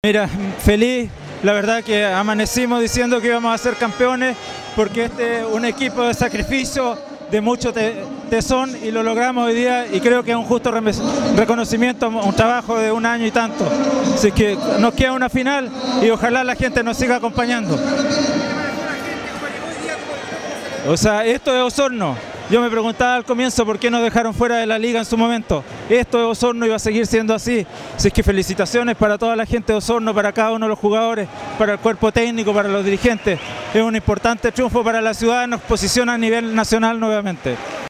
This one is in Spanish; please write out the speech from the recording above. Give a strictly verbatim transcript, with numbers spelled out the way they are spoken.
Mira, feliz, la verdad que amanecimos diciendo que íbamos a ser campeones porque este es un equipo de sacrificio, de mucho te tesón y lo logramos hoy día y creo que es un justo re reconocimiento, un trabajo de un año y tanto. Así que nos queda una final y ojalá la gente nos siga acompañando. O sea, esto es Osorno. Yo me preguntaba al comienzo por qué nos dejaron fuera de la liga en su momento. Esto es Osorno y va a seguir siendo así. Así es que felicitaciones para toda la gente de Osorno, para cada uno de los jugadores, para el cuerpo técnico, para los dirigentes. Es un importante triunfo para la ciudad, nos posiciona a nivel nacional nuevamente.